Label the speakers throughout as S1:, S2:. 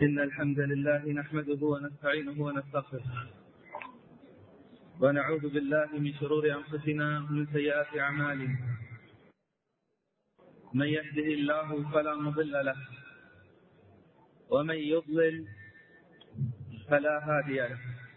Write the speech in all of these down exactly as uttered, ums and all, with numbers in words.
S1: إن الحمد لله نحمده ونستعينه ونستغفره ونعوذ بالله من شرور أنفسنا ومن سيئات أعمالنا. من يهده الله فلا مضل له ومن يضلل فلا هادي له،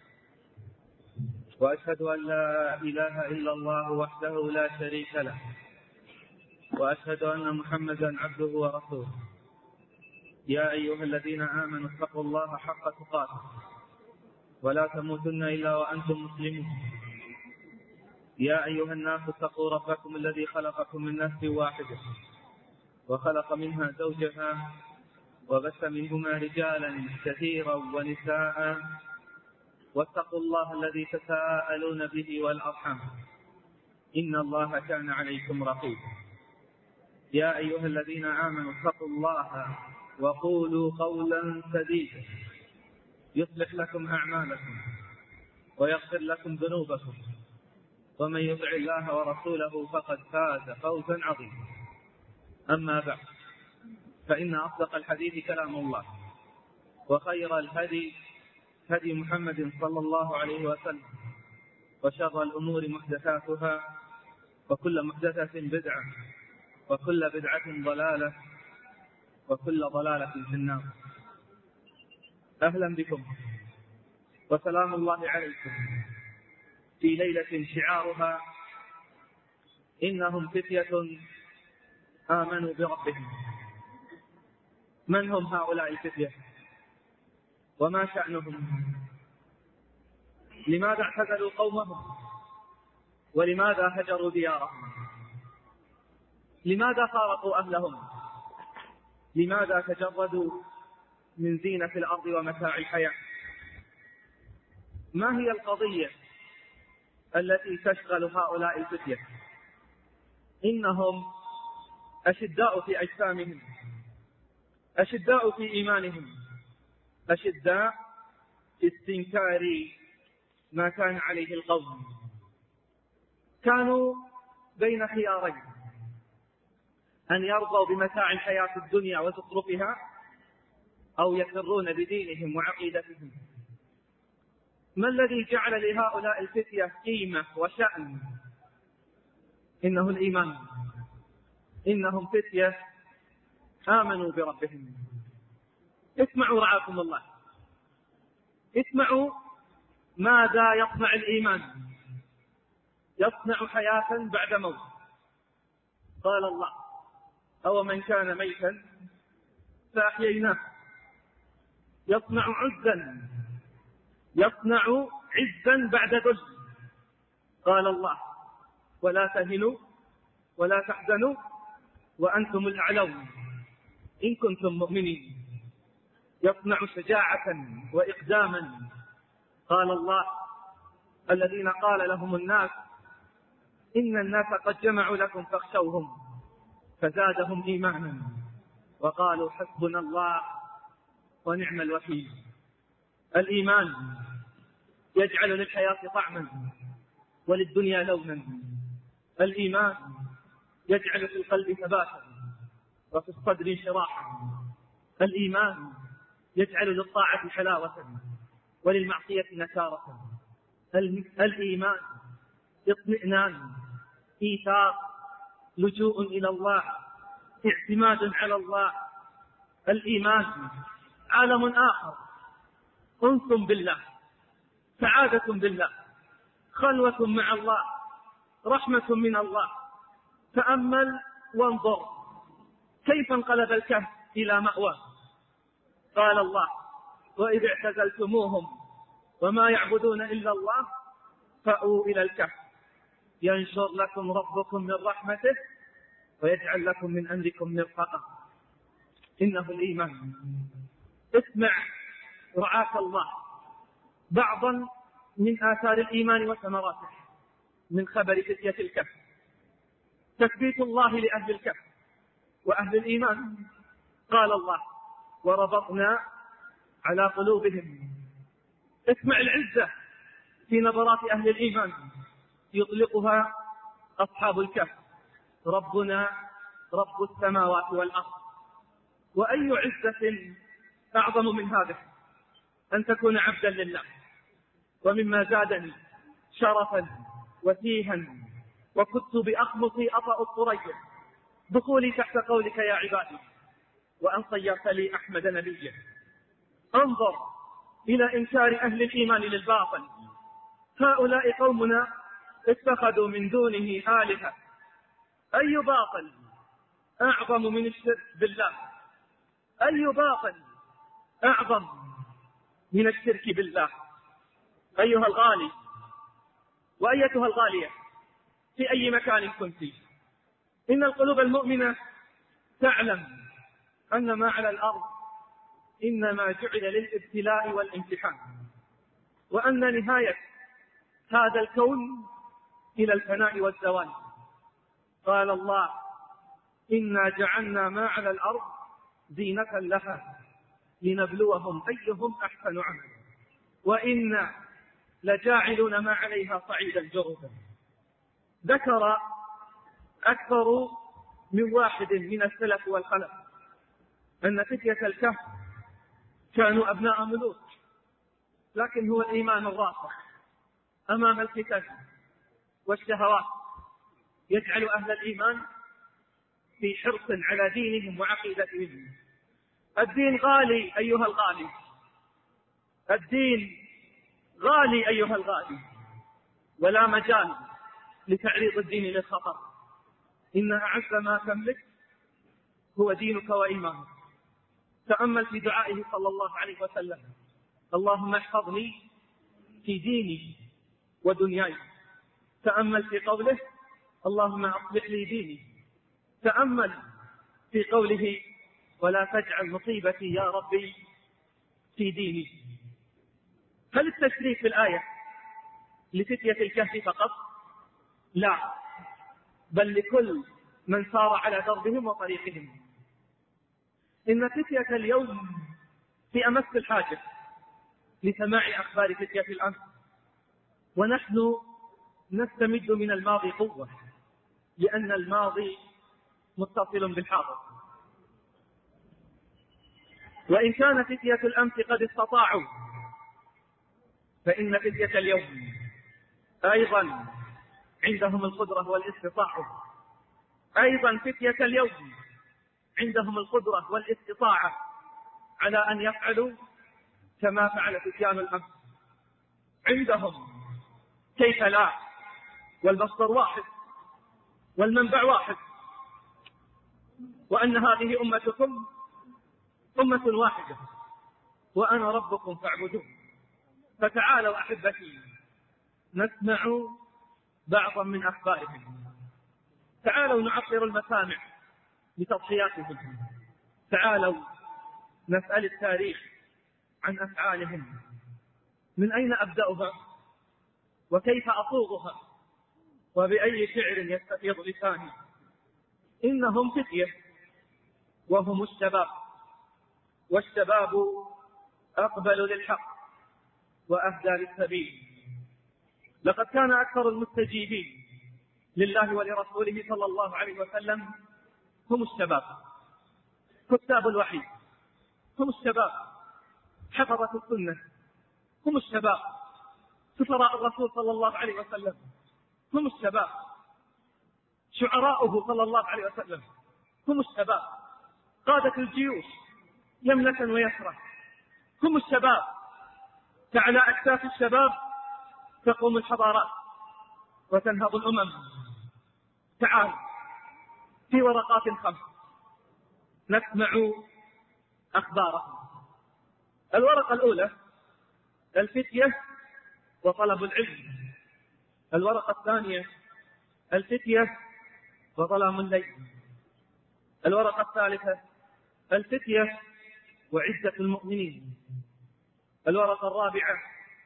S1: وأشهد أن لا إله إلا الله وحده لا شريك له، وأشهد أن محمدا عبده ورسوله. يا أيها الذين آمنوا اتقوا الله حق تقاته ولا تموتن إلا وأنتم مسلمون. يا أيها الناس اتقوا ربكم الذي خلقكم من نفس واحدة وخلق منها زوجها وبث منهما رجالا كثيرا ونساء، واتقوا الله الذي تساءلون به والأرحام إن الله كان عليكم رقيبا. يا أيها الذين آمنوا اتقوا الله وقولوا قولا سديدا يصلح لكم أعمالكم ويغفر لكم ذنوبكم، ومن يطع الله ورسوله فقد فاز فوزا عظيما. أما بعد، فإن أصدق الحديث كلام الله، وخير الهدي هدي محمد صلى الله عليه وسلم، وشر الأمور محدثاتها، وكل محدثة بدعة، وكل بدعة ضلالة، وكل ضلالة في النار. أهلا بكم وسلام الله عليكم في ليلة شعارها إنهم فتية آمنوا بربهم. من هم هؤلاء الفتية وما شأنهم؟ لماذا اعتزلوا قومهم؟ ولماذا هجروا ديارهم؟ لماذا فارقوا أهلهم؟ لماذا تجردوا من زينة الأرض ومتاع الحياة؟ ما هي القضية التي تشغل هؤلاء الفتية؟ إنهم أشداء في أجسامهم، أشداء في إيمانهم، أشداء في استنكار ما كان عليه القوم. كانوا بين خيارين: أن يرضوا بمتاع الحياة الدنيا وزخرفها، أو يفرون بدينهم وعقيدتهم. ما الذي جعل لهؤلاء الفتية قيمة وشأن؟ إنه الإيمان. إنهم فتية آمنوا بربهم. اسمعوا رعاكم الله، اسمعوا ماذا يصنع الإيمان. يصنع حياة بعد موت. قال الله: أو من كان ميتا فأحييناه. يصنع عزا، يصنع عزا بعد ذل. قال الله: ولا تهنوا ولا تحزنوا وأنتم الأعلون إن كنتم مؤمنين. يصنع شجاعة وإقداما. قال الله: الذين قال لهم الناس إن الناس قد جمعوا لكم فاخشوهم فزادهم إيمانا وقالوا حسبنا الله ونعم الوكيل. الإيمان يجعل للحياة طعما وللدنيا لونا. الإيمان يجعل في القلب ثباتا وفي الصدر انشراحا. الإيمان يجعل للطاعة حلاوة وللمعصية نكارة. الإيمان اطمئنان، إيثار، لجوء إلى الله، اعتماد على الله. الإيمان عالم آخر، أنس بالله، سعادة بالله، خلوة مع الله، رحمة من الله. تأمل وانظر كيف انقلب الكهف إلى مأوى. قال الله: وإذ اعتزلتموهم وما يعبدون إلا الله فأووا إلى الكهف ينشر لكم ربكم من رحمته ويجعل لكم من أمركم مرفقا. إنه الإيمان. اسمع رعاك الله بعضا من آثار الإيمان وثمراته من خبر فتية الكهف. تثبيت الله لأهل الكهف وأهل الإيمان. قال الله: وربطنا على قلوبهم. اسمع العزة في نظرات أهل الإيمان يطلقها أصحاب الكهف: ربنا رب السماوات والأرض. وأي عزة أعظم من هذا أن تكون عبدا لله. ومما زادني شرفا وتيها وكنت بأخمصي أطأ الطريق دخولي تحت قولك يا عبادي، وأن صيرت لي أحمد نبيا. انظر إلى إنكار أهل الإيمان للباطل. هؤلاء قومنا اتخذوا من دونه آلهة. أي باطل أعظم من الشرك بالله؟ أي باطل أعظم من الشرك بالله؟ أيها الغالي وأيتها الغالية في أي مكان كنت، إن القلوب المؤمنة تعلم أن ما على الأرض إنما جعل للابتلاء والامتحان، وأن نهاية هذا الكون إلى الفناء والزوال. قال الله: إنا جعلنا ما على الأرض زينة لها لنبلوهم أيهم أحسن عملا وإنا لجاعلون ما عليها صعيدا جرزا. ذكر أكثر من واحد من السلف والخلف أن فتية الكهف كانوا أبناء ملوك، لكن هو الإيمان الراسخ أمام الفتن والشهوات يجعل أهل الإيمان في حرص على دينهم وعقيدتهم. الدين غالي أيها الغالي، الدين غالي أيها الغالي، ولا مجال لتعريض الدين للخطر. إن أعز ما تملك هو دينك وإيمانك. تأمل في دعائه صلى الله عليه وسلم: اللهم احفظني في ديني ودنياي. تأمل في قوله: اللهم أصلح لي ديني. تأمل في قوله: ولا تجعل مصيبتي يا ربي في ديني. هل التشريف في الآية لفتية الكهف فقط؟ لا، بل لكل من سار على دربهم وطريقهم. إن فتية اليوم في أمس الحاجة لسماع أخبار فتية الأمس، ونحن نستمد من الماضي قوة، لأن الماضي متصل بالحاضر. وإن كان فتية الأمس قد استطاعوا، فإن فتية اليوم أيضا عندهم القدرة والاستطاعة. أيضا فتية اليوم عندهم القدرة والاستطاعة على أن يفعلوا كما فعل فتيان الأمس. عندهم كيف لا، والمصدر واحد والمنبع واحد، وأن هذه أمتكم أمة واحدة وأنا ربكم فاعبدون. فتعالوا أحبتي نسمع بعضا من أخبارهم. تعالوا نعطر المسامع بتضحياتهم. تعالوا نسأل التاريخ عن أفعالهم. من أين أبدأها وكيف أصوغها وبأي شعر يستفيض لساني؟ إنهم فتية وهم الشباب، والشباب أقبل للحق وأهدى للسبيل. لقد كان أكثر المستجيبين لله ولرسوله صلى الله عليه وسلم هم الشباب، كتاب الوحي هم الشباب، حفظة السنة هم الشباب، سفراء الرسول صلى الله عليه وسلم هم الشباب، شعراؤه صلى الله عليه وسلم هم الشباب، قادة الجيوش يمنة ويسرى هم الشباب. فعلى أكتاف الشباب تقوم الحضارات وتنهض الأمم. تعال في ورقات خمس نسمع أخبارهم. الورقة الأولى: الفتية وطلب العلم. الورقة الثانية: الفتية وظلام الليل. الورقة الثالثة: الفتية وعزة المؤمنين. الورقة الرابعة: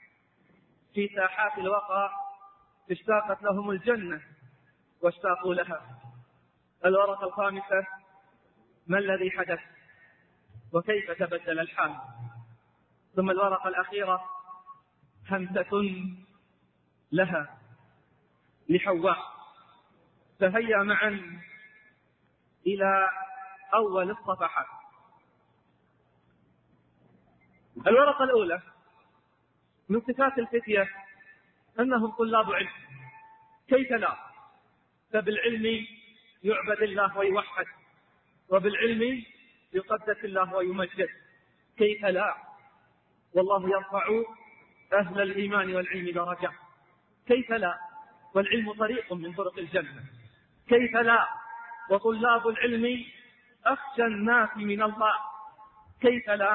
S1: في ساحات الوقع اشتاقت لهم الجنة واشتاقوا لها. الورقة الخامسة: ما الذي حدث وكيف تبدل الحال. ثم الورقة الأخيرة: همسة لها لحواء. فهيا معا إلى أول الصفحات. الورقة الأولى من صفات الفتية أنهم طلاب علم. كيف لا؟ فبالعلم يعبد الله ويوحد، وبالعلم يقدس الله ويمجد. كيف لا؟ والله يرفع أهل الإيمان والعلم درجة. كيف لا؟ والعلم طريق من طرق الجنة. كيف لا؟ وطلاب العلم أخشى الناس من الله. كيف لا؟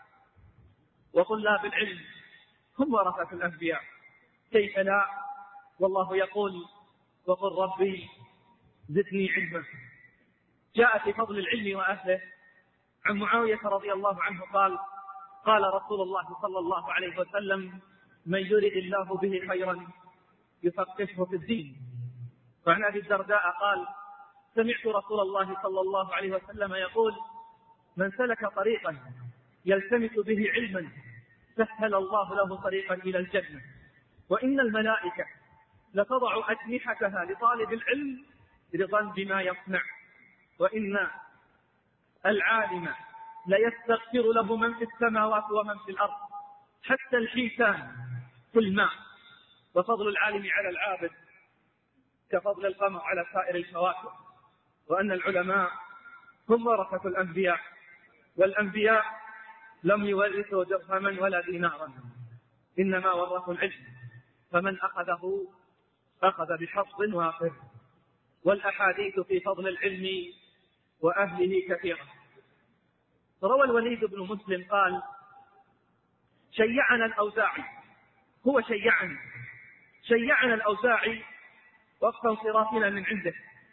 S1: وطلاب العلم هم ورثة الأنبياء. كيف لا؟ والله يقول وقل ربي زدني علما. جاء في فضل العلم وأهله عن معاوية رضي الله عنه قال قال رسول الله صلى الله عليه وسلم من يرد الله به خيرا يفقهه في الدين. وعن أبي الدرداء قال سمعت رسول الله صلى الله عليه وسلم يقول من سلك طريقا يلتمس به علما سهل الله له طريقا إلى الجنة. وإن الملائكة لتضع أجنحتها لطالب العلم رضا بما يصنع. وإن العالم ليستغفر له من في السماوات ومن في الأرض حتى الحيتان في الماء. وفضل العالم على العابد كفضل القمر على سائر الكواكب. وأن العلماء هم ورثة الأنبياء، والأنبياء لم يورثوا درهما ولا دينارا، إنما ورثوا العلم، فمن أخذه أخذ بحظ وافر. والأحاديث في فضل العلم وأهله كثيرة. روى الوليد بن مسلم قال شيعنا الأوزاعي، هو شيعنا شيعنا الأوزاعي وقت انصرافنا من عنده،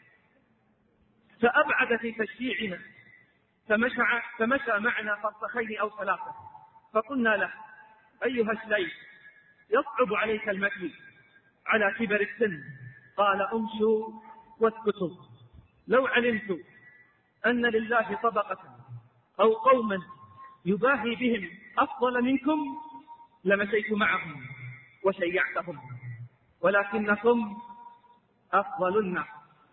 S1: فأبعد في تشييعنا، فمشى, فمشى معنا فرسخين أو ثلاثة، فقلنا له أيها الشيخ يصعب عليك المكي على كبر السن. قال امشوا واسكتوا، لو علمت أن لله طبقة أو قوما يباهي بهم أفضل منكم لمشيت معهم وشيعتهم، ولكنكم أفضل الناس.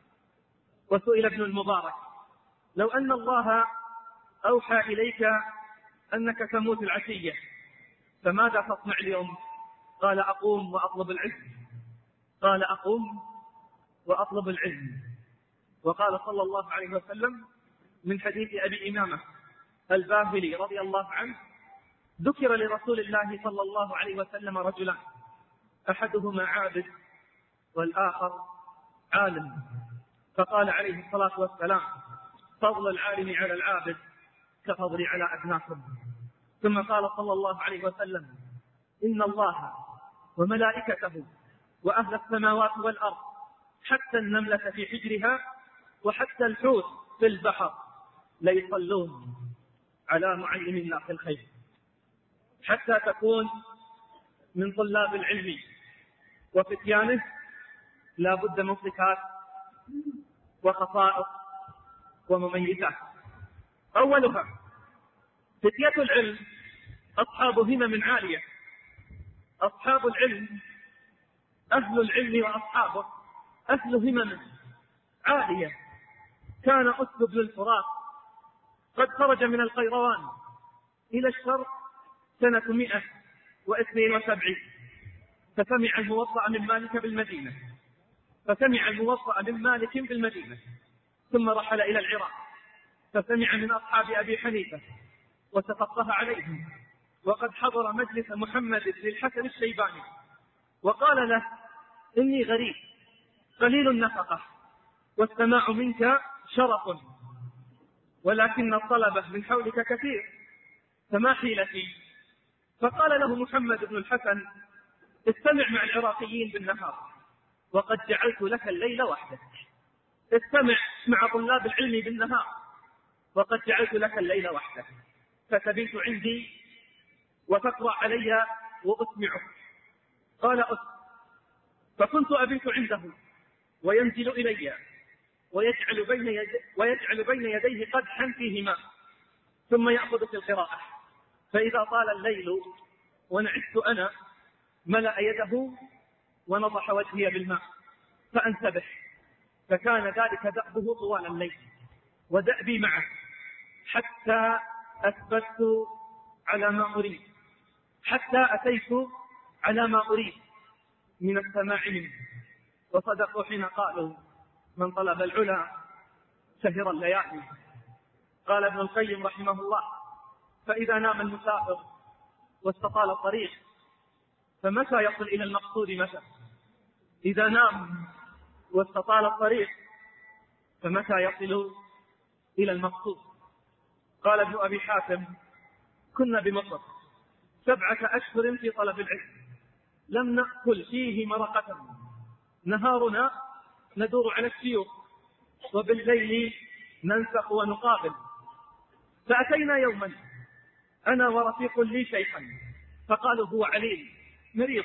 S1: وسئل ابن المبارك لو أن الله أوحى إليك أنك تموت العشية فماذا تصنع اليوم؟ قال أقوم وأطلب العلم قال أقوم وأطلب العلم. وقال صلى الله عليه وسلم من حديث أبي إمامة الباهلي رضي الله عنه ذكر لرسول الله صلى الله عليه وسلم رجلان أحدهما عابد والآخر عالم، فقال عليه الصلاة والسلام فضل العالم على العابد كفضلي على أدناكم. ثم قال صلى الله عليه وسلم إن الله وملائكته وأهل السماوات والأرض حتى النملة في حجرها وحتى الحوت في البحر ليصلون على معلم الناس الخير. حتى تكون من طلاب العلم وفتيانه لا بد من صفات وخصائص ومميزات. أولها فتية العلم أصحاب همم عالية. أصحاب العلم أهل العلم وأصحابه أهل همم عالية. كان أسد بن الفرات قد خرج من القيروان إلى الشرق سنة مئة واثنين وسبعين فسمع الموطأ من مالك بالمدينة فسمع الموطأ من مالك بالمدينة ثم رحل إلى العراق فسمع من أصحاب أبي حنيفة وتفقه عليهم، وقد حضر مجلس محمد بن الحسن الشيباني وقال له إني غريب قليل النفقة والسماع منك شرف، ولكن الطلبة من حولك كثير فما حيلتي؟ فقال له محمد بن الحسن استمع مع العراقيين بالنهار وقد جعلت لك الليل وحدك، استمع مع طلاب العلم بالنهار وقد جعلت لك الليل وحدك، فتبيت عندي وتقرأ علي وأسمعك. قال أسمع، فكنت أبيت عنده وينزل إلي ويجعل بين, يد... ويجعل بين يديه قدحا فيه ماء ثم يأخذ في القراءة، فإذا طال الليل ونعست أنا ملأ يده ونضح وجهي بالماء فأنتبه، فكان ذلك دأبه طوال الليل ودأبي معه حتى أثبت على ما أريد حتى أتيت على ما أريد من السماع منه. وصدقوا حين قالوا من طلب العلا سهر الليالي. قال ابن القيم رحمه الله: فإذا نام المسافر واستطال الطريق فمتى يصل إلى المقصود؟ متى؟ إذا نام واستطال الطريق فمتى يصل إلى المقصود؟ قال ابن أبي حاتم: كنا بمصر سبعة أشهر في طلب العلم، لم نأكل فيه مرقة، نهارنا ندور على الشيوخ وبالليل ننسق ونقابل. فأتينا يوما أنا ورفيق لي شيخا فقالوا هو عليل مريض،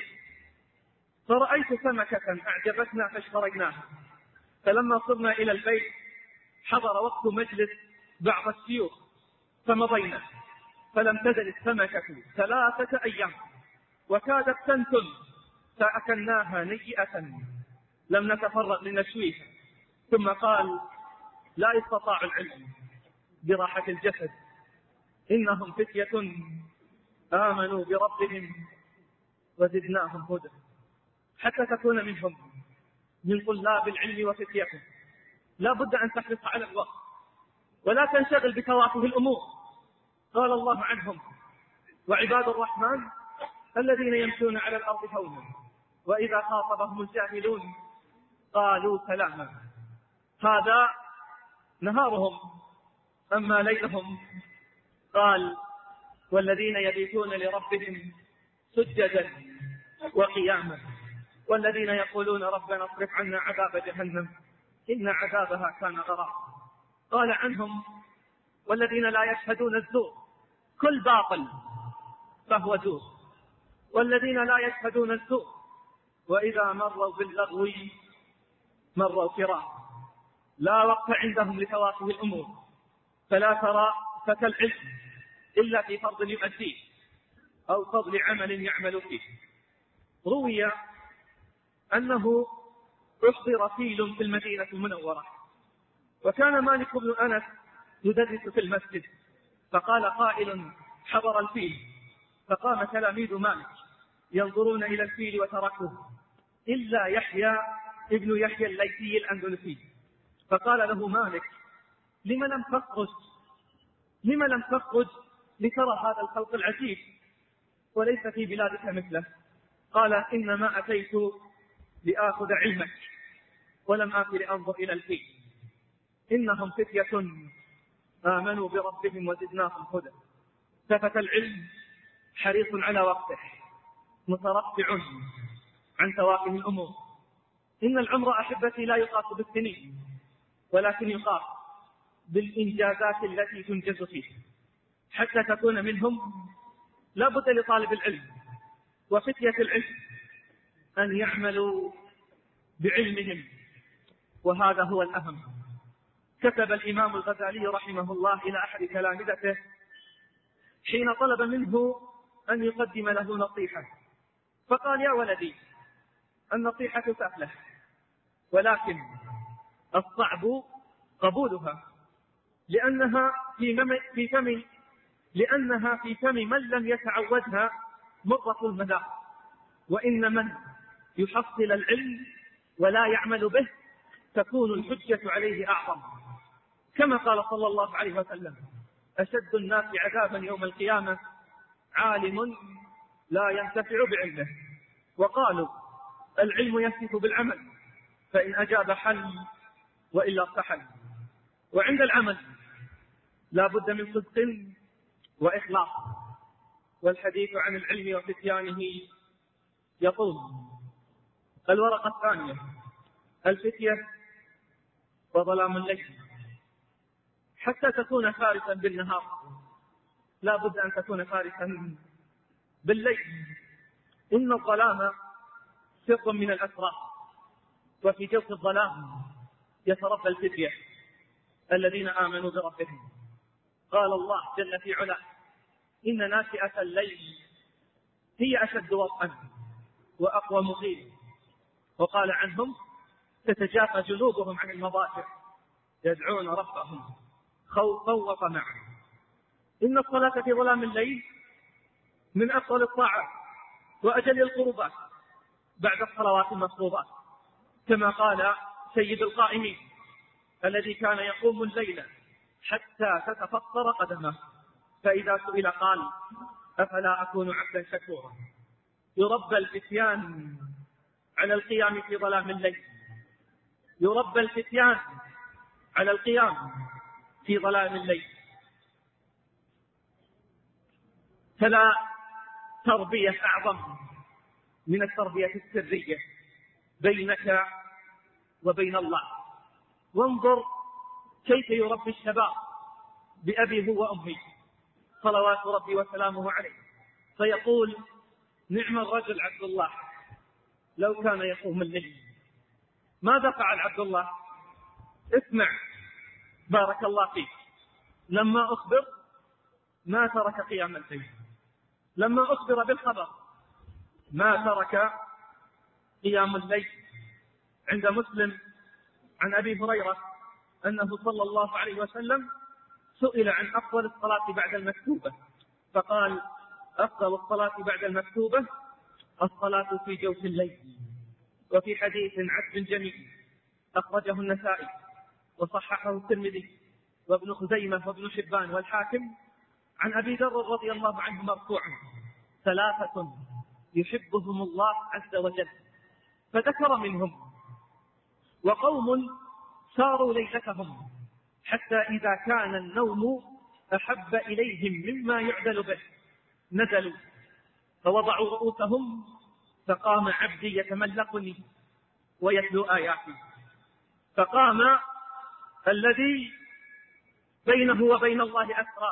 S1: فرأيت سمكة أعجبتنا فاشتريناها، فلما صرنا إلى البيت حضر وقت مجلس بعض الشيوخ فمضينا، فلم تزل السمكة ثلاثة أيام وكادت تنتن، فأكلناها نيئة لم نتفرغ لنشويها. ثم قال: لا يستطاع العلم براحة الجسد، إنهم فتية آمنوا بربهم وزدناهم هدى. حتى تكون منهم من طلاب العلم وفتيته لا بد أن تحرص على الوقت ولا تنشغل بتوافه الأمور. قال الله عنهم: وعباد الرحمن الذين يمشون على الأرض هونا وإذا خاطبهم الجاهلون قالوا سلاما. هذا نهارهم. أما ليلهم قال: والذين يبيتون لربهم سجدا وقياما والذين يقولون ربنا اصرف عنا عذاب جهنم إن عذابها كان غراما. قال عنهم: والذين لا يشهدون الزور، كل باطل فهو زور، والذين لا يشهدون الزور وإذا مروا باللغو مروا كراما. لا وقت عندهم لتوافه الأمور، فلا ترى فتى العلم إلا في فرض يؤديه أو فضل عمل يعمل فيه. روي أنه أحضر فيل في المدينة المنورة، وكان مالك بن أنس يدرس في المسجد، فقال قائل: حضر الفيل، فقام تلاميذ مالك ينظرون إلى الفيل وتركوه إلا يحيى ابن يحيى الليثي الأندلسي، فقال له مالك: لم لم تخرج لم لم تخرج لترى هذا الخلق العجيب وليس في بلادك مثله؟ قال: إنما أتيت لآخذ علمك ولم آت لأنظر إلى الفيل، إنهم فتية آمنوا بربهم وزدناهم هدى. ففتى العلم حريص على وقته مترفع عن توافه الأمور. إن العمر أحبتي لا يقاس بالسنين ولكن يقاس بالإنجازات التي تنجز فيه. حتى تكون منهم لا بد لطالب العلم وفتية العلم أن يعملوا بعلمهم، وهذا هو الأهم. كتب الإمام الغزالي رحمه الله إلى أحد تلامذته حين طلب منه أن يقدم له نصيحة، فقال: يا ولدي، النصيحة سهلة ولكن الصعب قبولها، لأنها في فم لأنها في فم من لم يتعودها مرة المذاق، وإن من يحصل العلم ولا يعمل به تكون الحجة عليه أعظم. كما قال صلى الله عليه وسلم: أشد الناس عذابا يوم القيامة عالم لا ينتفع بعلمه. وقالوا: العلم ينتف بالعمل، فإن أجاب حل وإلا ارتحل. وعند العمل لا بد من صدق وإخلاص. والحديث عن العلم وفتيانه يطول. الورقة الثانية: الفتية وظلام الليل. حتى تكون فارسا بالنهار لا بد أن تكون فارسا بالليل. إن الظلام سر من الأسرار، وفي جوف الظلام يتربى الفتية الذين آمنوا بربهم. قال الله جل في علاه: إن ناشئة الليل هي أشد وطئا وأقوى مقيل. وقال عنهم: تتجافى جنوبهم عن المضاجع يدعون ربهم خوفا وطمعا. إن الصلاة في ظلام الليل من أفضل الطاعات وأجل القربات بعد الصلوات المفروضات، كما قال سيد القائمين الذي كان يقوم الليل حتى تتفطر قدمه، فإذا سئل قال: أفلا أكون عبدا شكورا. يربى الفتيان على القيام في ظلام الليل، يربى الفتيان على القيام في ظلام الليل. فلا تربية أعظم من التربية السرية بينك وبين الله. وانظر كيف يربي الشباب بأبي هو وأمي صلوات ربي وسلامه عليه، فيقول: نعم الرجل عبد الله لو كان يقوم الليل. ماذا فعل عبد الله؟ اسمع بارك الله فيك. لما أخبر ما ترك قيام الليل، لما أخبر بالخبر ما ترك قيام الليل. عند مسلم عن أبي هريرة أنه صلى الله عليه وسلم سئل عن أفضل الصلاة بعد المكتوبة، فقال: أفضل الصلاة بعد المكتوبة الصلاة في جوف الليل. وفي حديث عذب جميل أخرجه النسائي وصححه الترمذي وابن خزيمة وابن حبان والحاكم عن أبي ذر رضي الله عنه مرفوعا: ثلاثة يحبهم الله عز وجل، فذكر منهم: وقوم ساروا ليلتهم حتى إذا كان النوم أحب إليهم مما يعدل به نزلوا فوضعوا رؤوسهم فقام عبدي يتملقني ويتلو آياتي. فقام الذي بينه وبين الله أسرى،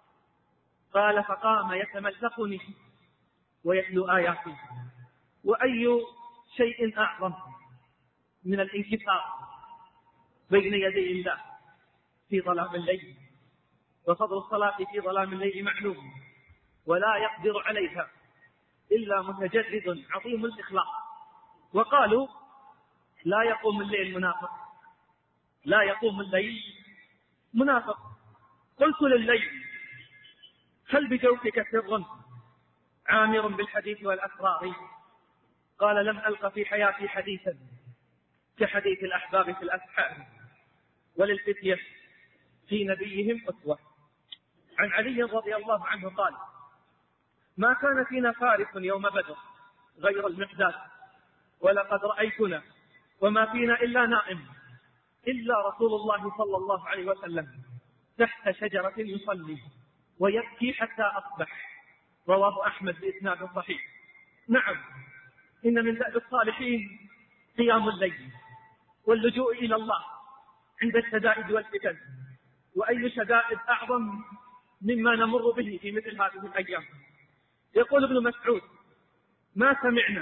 S1: قال: فقام يتملقني ويتلو آياتي. وأي شيء أعظم من الانكسار بين يدي الله في ظلام الليل. وفضل الصلاة في ظلام الليل معلوم، ولا يقدر عليها إلا متجرد عظيم الإخلاص. وقالوا: لا يقوم الليل منافق، لا يقوم الليل منافق. قلت لليل: هل بجوفك سر عامر بالحديث والأسرار؟ قال: لم ألق في حياتي حديثا كحديث الأحباب في الأسحار، وللفتية في نبيهم أسوة. عن علي رضي الله عنه قال: ما كان فينا فارس يوم بدر غير المقداد، ولقد رأيتنا وما فينا إلا نائم إلا رسول الله صلى الله عليه وسلم تحت شجرة يصلي ويبكي حتى أصبح. رواه أحمد بإسناد صحيح. نعم، إن من دأب الصالحين قيام الليل واللجوء إلى الله عند الشدائد والفتن. وأي شدائد أعظم مما نمر به في مثل هذه الأيام. يقول ابن مسعود: ما سمعنا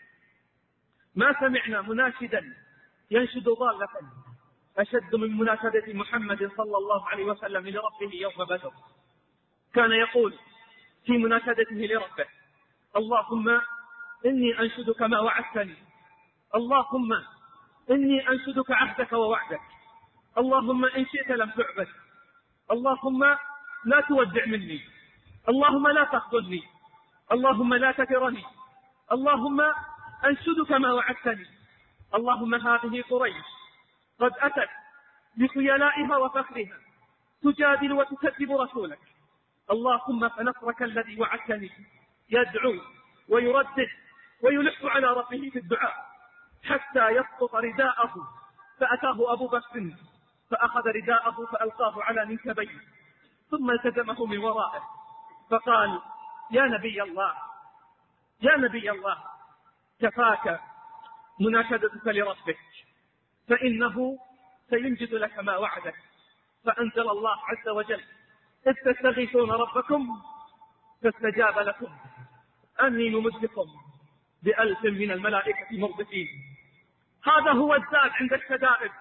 S1: ما سمعنا مناشدا ينشد ضالة أشد من مناشدة محمد صلى الله عليه وسلم لربه يوم بدر. كان يقول في مناشدته لربه: اللهم إني أنشدك ما وعدتني، اللهم إني أنشدك عهدك ووعدك، اللهم إن شئت لم تعبد، اللهم لا تودع مني، اللهم لا تخذلني، اللهم لا تكرني، اللهم أنشدك ما وعدتني. اللهم هذه قريش قد أتت بخيلائها وفخرها تجادل وتكذب رسولك، اللهم فنصرك الذي وعدتني يدعو ويردد ويلح على ربه في الدعاء حتى يسقط رداءه، فأتاه أبو بكر فأخذ رداءه فألقاه على منكبيه ثم التزمه من ورائه فقال: يا نبي الله يا نبي الله كفاك مناشدتك لربك فإنه سينجز لك ما وعدك. فأنزل الله عز وجل: إذ تستغيثون ربكم فاستجاب لكم أني ممدكم بألف من الملائكة مردفين. هذا هو الزاد عند الشدائد،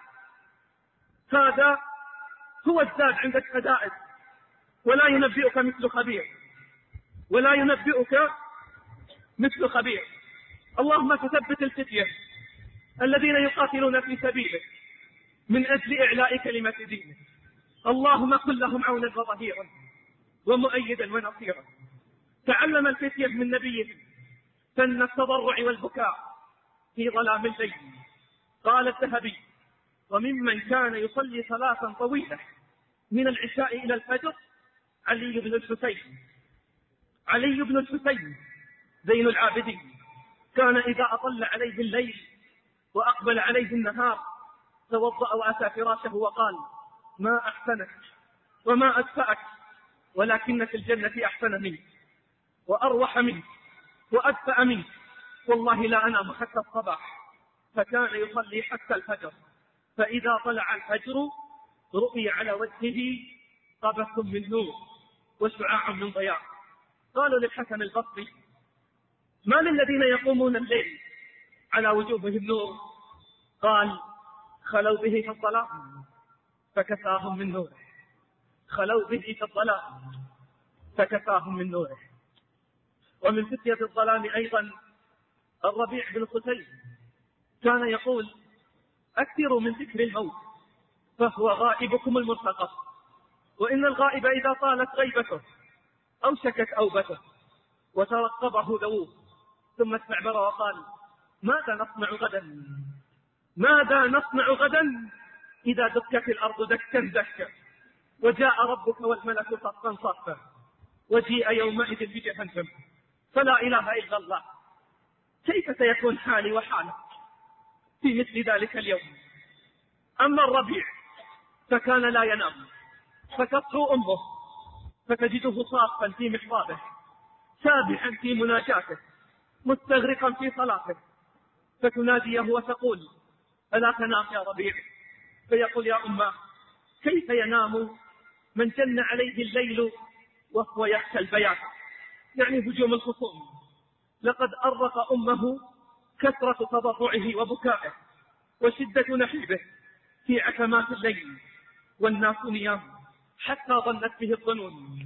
S1: هذا هو الزاد عند الشدائد. ولا ينبئك مثل خبير، ولا ينبئك مثل خبير. اللهم تثبت الفتية الذين يقاتلون في سبيلك من أجل إعلاء كلمة دينك. اللهم كن لهم عونا وظهيرا ومؤيدا ونصيرا.
S2: تعلم الفتية من نبيهم فن التضرع والبكاء في ظلام الليل. قال الذهبي: وممن كان يصلي صلاة طويلة من العشاء إلى الفجر علي بن الحسين. علي بن الحسين زين العابدين كان إذا أطل عليه الليل وأقبل عليه النهار توضأ وأتى فراشه وقال: ما أحسنك وما أدفأك، ولكن في الجنة أحسن منك وأروح منك وأدفأ منك، والله لا أنام حتى الصباح. فكان يصلي حتى الفجر، فإذا طلع الفجر رؤي على وجهه قبس من نور وشعاع من ضياء. قالوا للحسن البصري: ما للذين يقومون الليل على وجوههم نور؟ قال: خلوا به في الظلام فكساهم من نوره، خلوا به في الظلام فكساهم من نوره. ومن فتية الظلام أيضا الربيع بن خثيم كان يقول: أكثروا من ذكر الموت فهو غائبكم المرتقب، وإن الغائب إذا طالت غيبته أو شكت أوبته وترقبه ذووه، ثم استعبر وقال: ماذا نصنع غدا؟ ماذا نصنع غدا إذا دكت الأرض دكا دكا وجاء ربك والملك صفا صفا وجيء يومئذ بجهنم فلا إله إلا الله. كيف سيكون حالي وحالك في مثل ذلك اليوم؟ أما الربيع فكان لا ينام، فتصحو أمه فتجده صافا في محرابه سابحا في مناجاته مستغرقا في صلاته، فتناديه وتقول: ألا تنام يا ربيع؟ فيقول: يا أمه كيف ينام من جن عليه الليل وهو يخشى البيات، يعني هجوم الخصوم. لقد أرق أمه كثرة تضرعه وبكائه وشدة نحيبه في عتمات الليل والناس نيام، حتى ظنت به الظنون،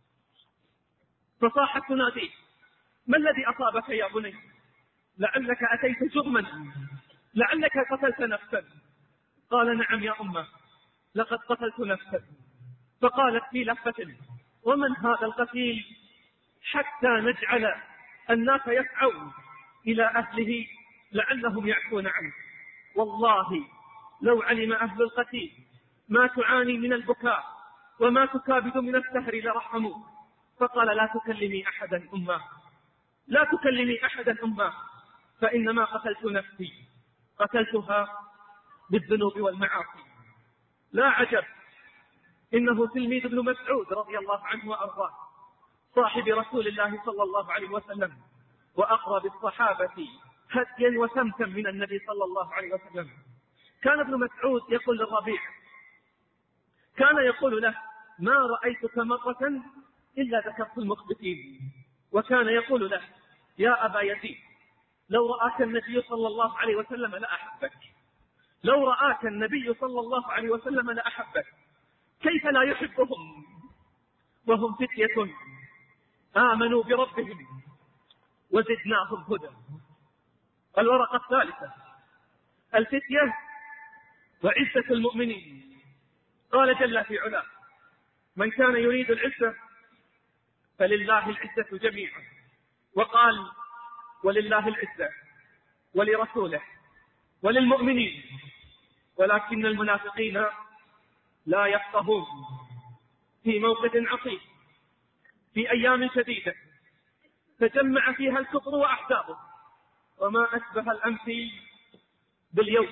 S2: فصاحت تناديه: ما الذي أصابك يا بني؟ لعلك أتيت جرما، لعلك قتلت نفسا. قال: نعم يا أمه، لقد قتلت نفسا. فقالت في لفة: ومن هذا القتيل حتى نجعل الناس يسعون إلى أهله لعلهم يعفون عنه. والله لو علم أهل القتيل ما تعاني من البكاء وما تكابد من السهر لرحموه. فقال: لا تكلمي أحدا أمه، لا تكلمي أحدا أمه، فإنما قتلت نفسي، قتلتها بالذنوب والمعاصي. لا عجب إنه تلميذ ابن مسعود رضي الله عنه وأرضاه صاحب رسول الله صلى الله عليه وسلم وأقرب الصحابة هديا وسمتا من النبي صلى الله عليه وسلم. كان ابن مسعود يقول للربيع، كان يقول له: ما رأيتك مرة إلا ذكرت المخبتين. وكان يقول له: يا أبا يزيد لو رآك النبي صلى الله عليه وسلم لأحبك، لو رآك النبي صلى الله عليه وسلم لأحبك. كيف لا يحبهم وهم فتية آمنوا بربهم وزدناهم هدى. الورقة الثالثة الفتية وعزة المؤمنين. قال جل في علاه: من كان يريد العزة فلله العزة جميعا. وقال: ولله العزة ولرسوله وللمؤمنين ولكن المنافقين لا يفقهون. في موقف عصيب في أيام شديدة تجمع فيها الكفر وأحزابه، وما أشبه الأمس باليوم.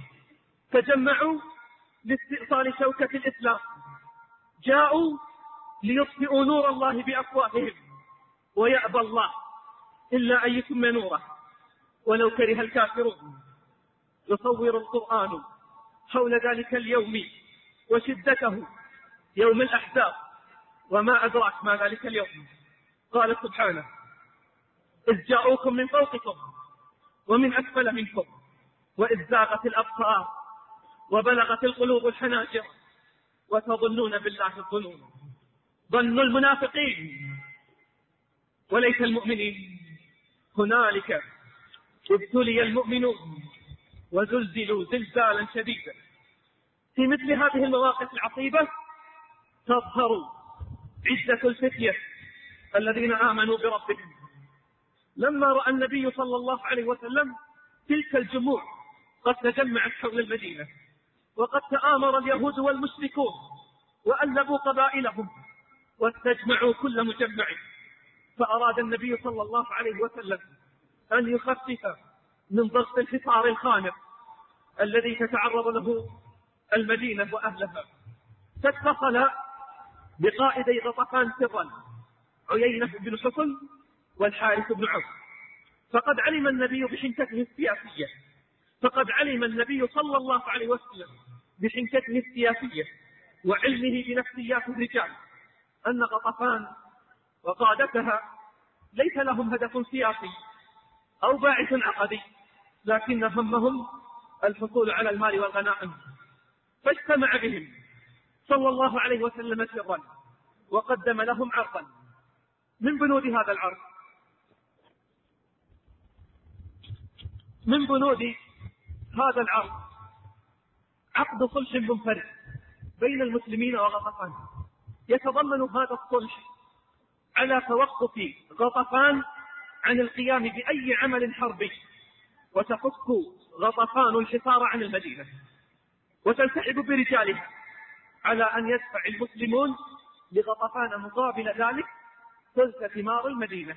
S2: تجمعوا لاستئصال شوكة الإسلام، جاءوا ليطفئوا نور الله بأفواههم، ويأبى الله إلا أن يتم نوره ولو كره الكافرون. يصور القرآن حول ذلك اليوم وشدته، يوم الأحزاب، وما أدراك ما ذلك اليوم. قال سبحانه: إذ جاءوكم من فوقكم ومن أسفل منكم وإذ زاغت الأبصار وبلغت القلوب الحناجر وتظنون بالله الظنون. ظن المنافقين وليس المؤمنين. هنالك ابتلي المؤمنون وزلزلوا زلزالا شديدا. في مثل هذه المواقف العصيبة تظهر عزة الفتية الذين آمنوا بربهم. لما رأى النبي صلى الله عليه وسلم تلك الجموع قد تجمعت حول المدينة، وقد تآمر اليهود والمشركون وألبوا قبائلهم واستجمعوا كل مجمع، فأراد النبي صلى الله عليه وسلم أن يخفف من ضغط الحصار الخانق الذي تتعرض له المدينة وأهلها، فاتصل بقائدي غطفان سرا، عيينة بن حصن والحارث بن عوف. فقد علم النبي بحنكته السياسية فقد علم النبي صلى الله عليه وسلم بحنكته السياسية وعلمه بنفسيات الرجال أن غطفان وقادتها ليس لهم هدف سياسي أو باعث عقدي، لكن همهم الحصول على المال والغنائم. فاجتمع بهم صلى الله عليه وسلم سرا وقدم لهم عرضا. من بنود هذا العرض من بنود هذا العرض عقد صلح منفرد بين المسلمين وغطفان، يتضمن هذا الصلح على توقف غطفان عن القيام بأي عمل حربي، وتفك غطفان الحصار عن المدينة، وتنسحب برجالها، على أن يدفع المسلمون لغطفان مقابل ذلك ثلث ثمار المدينة.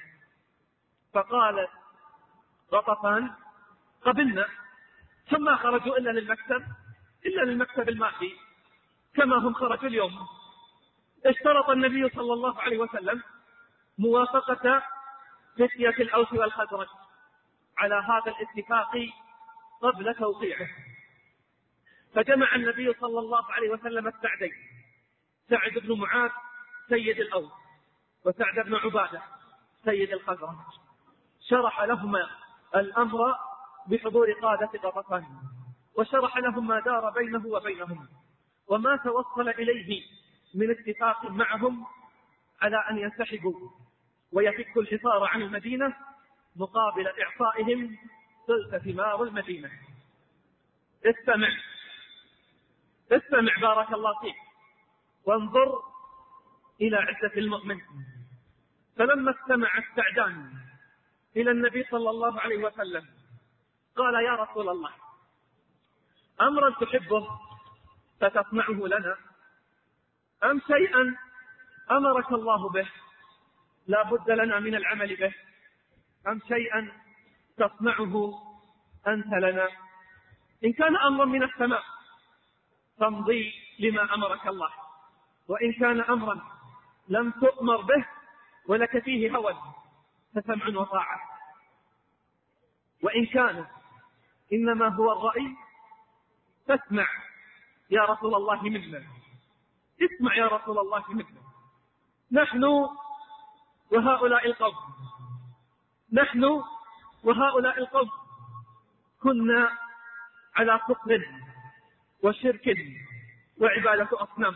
S2: فقال غطفان: قبلنا، ثم خرجوا إلا للمكتب إلا للمكتب المادي كما هم خرجوا اليوم. اشترط النبي صلى الله عليه وسلم موافقة فتية الأوس والخزرج على هذا الاتفاق قبل توقيعه، فجمع النبي صلى الله عليه وسلم السعدين، سعد بن معاذ سيد الأوس وسعد بن عبادة سيد الخزرج، شرح لهما الأمر بحضور قادة غطفان، وشرح لهم ما دار بينه وبينهم وما توصل إليه من اتفاق معهم على أن ينسحبوا ويفكوا الحصار عن المدينة مقابل إعطائهم ثلث ثمار المدينة. استمع استمع بارك الله فيك، وانظر إلى عزة المؤمن. فلما استمع السعدان إلى النبي صلى الله عليه وسلم قال: يا رسول الله، أمرا تحبه فتصنعه لنا، أم شيئا أمرك الله به لا بد لنا من العمل به، أم شيئا تصنعه أنت لنا؟ إن كان أمرا من السماء فامضي لما أمرك الله، وإن كان أمرا لم تؤمر به ولك فيه هوى فسمع وطاعة، وإن كان إنما هو الرأي فاسمع يا رسول الله منا، اسمع يا رسول الله منا. نحن وهؤلاء القوم نحن وهؤلاء القوم كنا على كفر وشرك وعبادة أصنام.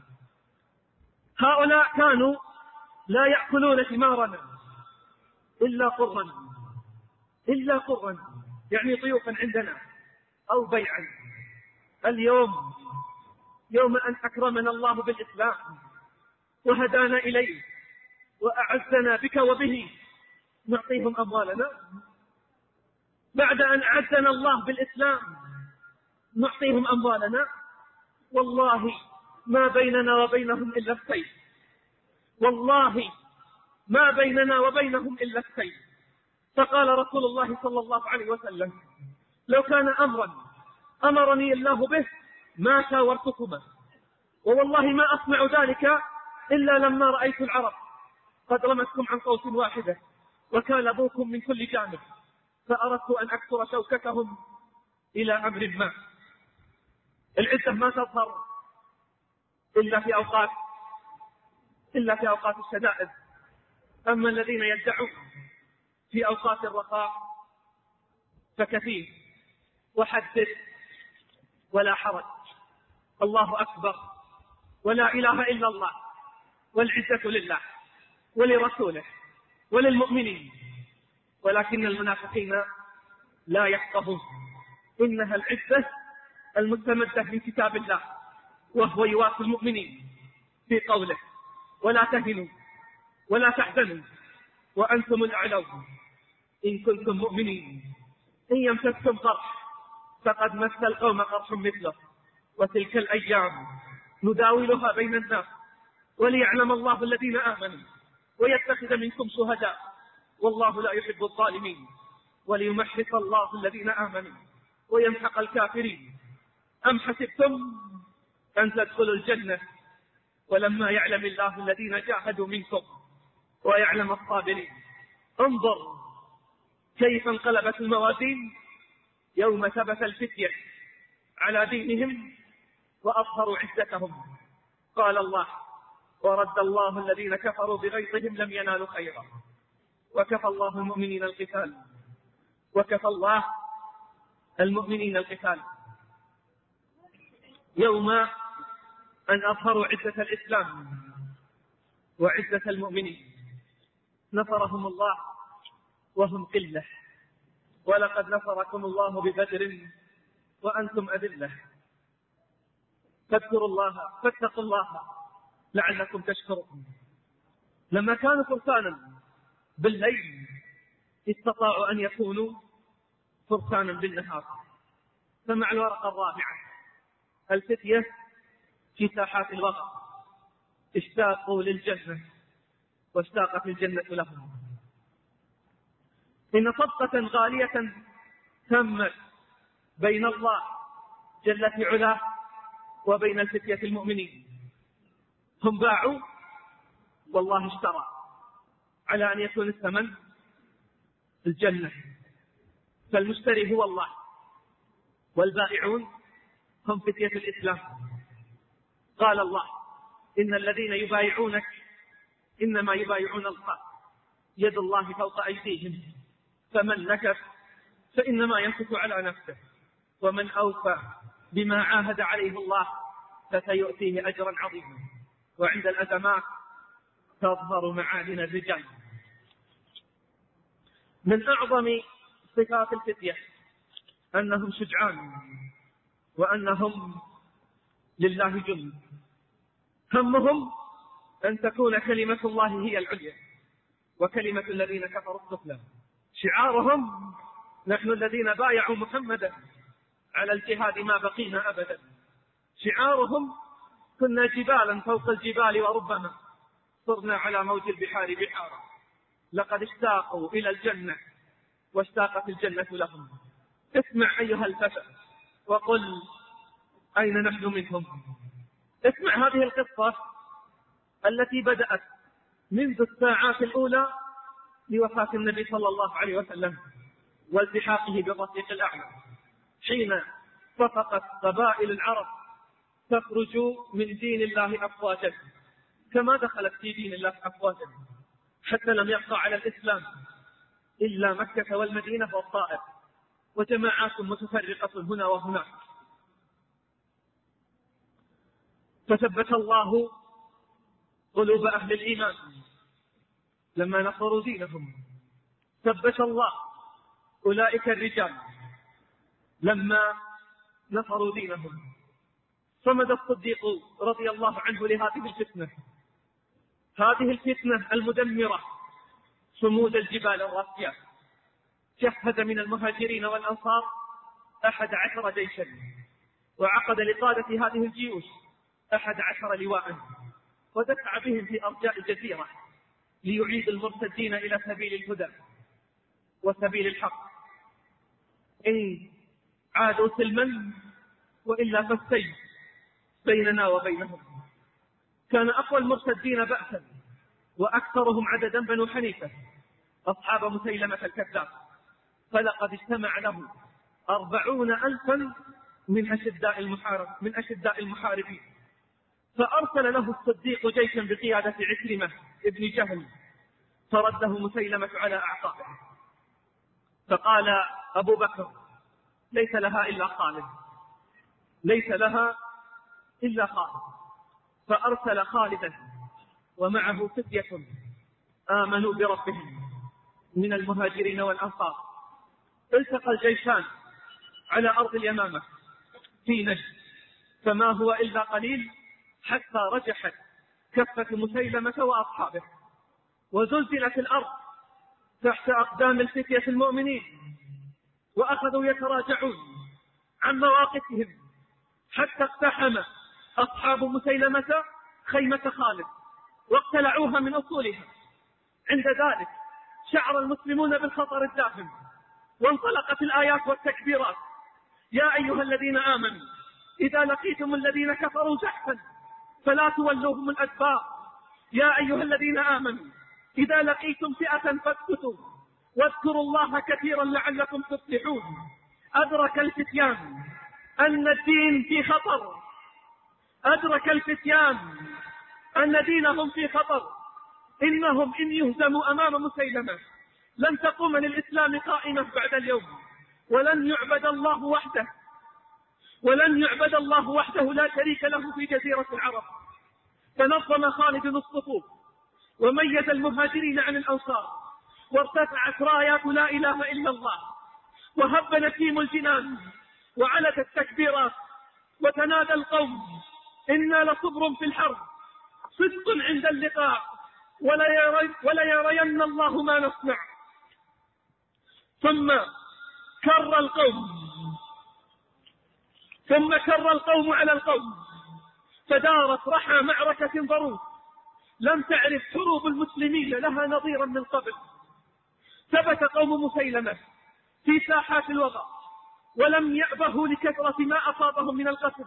S2: هؤلاء كانوا لا يأكلون ثمارنا إلا قرا إلا قرا يعني ضيوفا عندنا أو بيعا. اليوم يوم أن أكرمنا الله بالإسلام وهدانا إليه وأعزنا بك وبه نعطيهم أموالنا؟ بعد أن أعزنا الله بالإسلام نعطيهم أموالنا؟ والله ما بيننا وبينهم إلا السيف، والله ما بيننا وبينهم إلا السيف. فقال رسول الله صلى الله عليه وسلم: لو كان أمرا أمرني الله به ما شاورتكما، ووالله ما أصنع ذلك إلا لما رأيت العرب قد رمتكم عن قوس واحدة وكان أبوكم من كل جانب، فأردت أن أكسر شوكتهم إلى أمر ما. العزة ما تظهر إلا في أوقات إلا في أوقات الشدائد، أما الذين يدعون في أوقات الرخاء فكثير. وحدث ولا حرج، الله أكبر، ولا إله إلا الله، والعزة لله ولرسوله وللمؤمنين، ولكن المنافقين لا يفقهون. إنها العزة المستمدة من كتاب الله، وهو يوافي المؤمنين في قوله: ولا تهنوا ولا تحزنوا وأنتم الأعلون إن كنتم مؤمنين. إن يمسسكم قرح فقد مس القوم قرح مثله وتلك الأيام نداولها بين الناس وليعلم الله الذين آمنوا ويتخذ منكم شهداء والله لا يحب الظالمين وليمحص الله الذين آمنوا ويمحق الكافرين. أم حسبتم أن تدخلوا الجنة ولما يعلم الله الذين جاهدوا منكم ويعلم الصابرين. انظر كيف انقلبت الموازين يوم ثبت الفتية على دينهم وأظهروا عزتهم. قال الله: ورد الله الذين كفروا بغيظهم لم ينالوا خيرا وكفى الله المؤمنين القتال وكفى الله المؤمنين القتال. يوم أن أظهروا عزة الإسلام وعزة المؤمنين نصرهم الله وهم قلة، ولقد نصركم الله ببدر وأنتم أذلة، فاذكروا الله فاتقوا الله لعلكم تشكرون. لما كانوا فرسانا بالليل استطاعوا أن يكونوا فرسانا بالنهار. فمع الورقة الرابعة الفتية في ساحات الوغى اشتاقوا للجنة واشتاقت الجنة لهم. إن صفقة غالية تمت بين الله جل في علاه وبين الفتية المؤمنين. هم باعوا والله اشترى على أن يكون الثمن الجنة، فالمشتري هو الله والبائعون هم فتية الإسلام. قال الله: إن الذين يبايعونك إنما يبايعون الله يد الله فوق أيديهم فمن نكث فإنما ينكث على نفسه ومن أوفى بما عاهد عليه الله فسيؤتيه أجرا عظيما. وعند الأزمات تظهر معادن الرجال. من أعظم صفات الفتية أنهم شجعان وأنهم لله جند. همهم أن تكون كلمة الله هي العليا وكلمة الذين كفروا السفلى. شعارهم: نحن الذين بايعوا محمدا على الجهاد ما بقينا أبدا. شعارهم: كنا جبالا فوق الجبال وربما صرنا على موج البحار بحارا. لقد اشتاقوا إلى الجنة واشتاقت الجنة لهم. اسمع أيها الفتى وقل أين نحن منهم. اسمع هذه القصة التي بدأت منذ الساعات الأولى لوفاة النبي صلى الله عليه وسلم والتحاقه بالرفيق الأعلى، حين صفقت قبائل العرب تخرج من دين الله أفواجا كما دخلت في دين الله أفواجا، حتى لم يبقى على الإسلام إلا مكة والمدينة والطائف وجماعات متفرقة هنا وهناك. فثبت الله قلوب أهل الإيمان لما نصروا دينهم. ثبت الله أولئك الرجال لما نصروا دينهم. صمد الصديق رضي الله عنه لهذه الفتنة، هذه الفتنة المدمرة صمود الجبال الراسيات. جهز من المهاجرين والأنصار أحد عشر جيشا، وعقد لقادة هذه الجيوش أحد عشر لواء، ودفع بهم في أرجاء الجزيرة ليعيد المرتدين إلى سبيل الهدى وسبيل الحق. إن عادوا سلما وإلا فالسيف بيننا وبينهم. كان أقوى المرتدين بأسا وأكثرهم عددا بنو حنيفة أصحاب مسيلمة الكذاب، فلقد اجتمع له أربعون ألفا من أشداء المحارب من أشداء المحاربين. فأرسل له الصديق جيشا بقيادة عكرمة ابن جهل فرده مسيلمة على أعقابه. فقال أبو بكر: ليس لها إلا خالد، ليس لها إلا خالد. فأرسل خالدا ومعه فتية آمنوا بربهم من المهاجرين والأنصار. التقى الجيشان على أرض اليمامة في نجد، فما هو إلا قليل حتى رجحت كفة مسيلمة وأصحابه. وزلزلت الأرض تحت أقدام الفتية المؤمنين، وأخذوا يتراجعون عن مواقفهم حتى اقتحم أصحاب مسيلمة خيمة خالد واقتلعوها من أصولها. عند ذلك شعر المسلمون بالخطر الداهم، وانطلقت الآيات والتكبيرات: يا أيها الذين آمنوا إذا لقيتم الذين كفروا زحفا فلا تولوهم الأدبار، يا أيها الذين آمنوا إذا لقيتم فئة فاثبتوا واذكروا الله كثيرا لعلكم تفلحون. أدرك الفتيان أن الدين في خطر، أدرك الفتيان أن دينهم في خطر. إنهم إن يهزموا أمام مسيلمة لن تقوم للإسلام قائمة بعد اليوم، ولن يعبد الله وحده ولن يعبد الله وحده لا شريك له في جزيرة العرب. فنظم خالد الصفوف وميز المهاجرين عن الأنصار، وارتفعت رايات لا إله إلا الله، وهب نسيم الجنان، وعلت التكبيرات، وتنادى القوم: إنا لصبر في الحرب، صدق عند اللقاء، ولا, يري ولا يرين الله ما نصنع. ثم كر القوم ثم كر القوم على القوم، فدارت رحى معركة ضروس لم تعرف حروب المسلمين لها نظيرا من قبل. ثبت قوم مسيلمة في ساحات الوغى، ولم يأبهوا لكثرة ما أصابهم من القتل،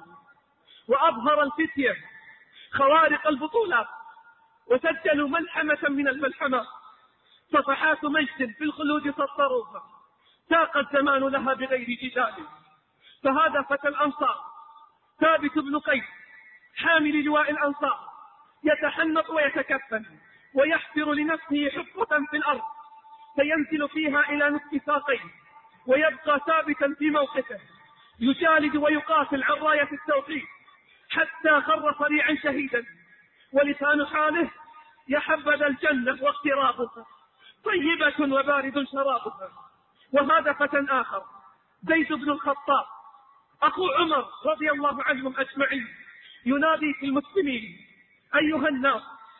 S2: وأظهر الفتية خوارق البطولات، وسجلوا ملحمة من الملحمات، صفحات مجد في الخلود سطروها، ساق الزمان لها بغير جدال. فهذا فتى الأنصار ثابت بن قيس حامل لواء الأنصار، يتحنط ويتكفن ويحفر لنفسه حفرة في الأرض فينزل فيها إلى نصف ساقيه، ويبقى ثابتا في موقفه، يجالد ويقاتل عن راية التوحيد حتى خر صريعا شهيدا، ولسان حاله يحبذ الجنة واقترابها طيبة وبارد شرابها. وهذا فتى آخر زيد بن الخطاب أخو عمر رضي الله عنهم أجمعين، ينادي في المسلمين: أيها الناس،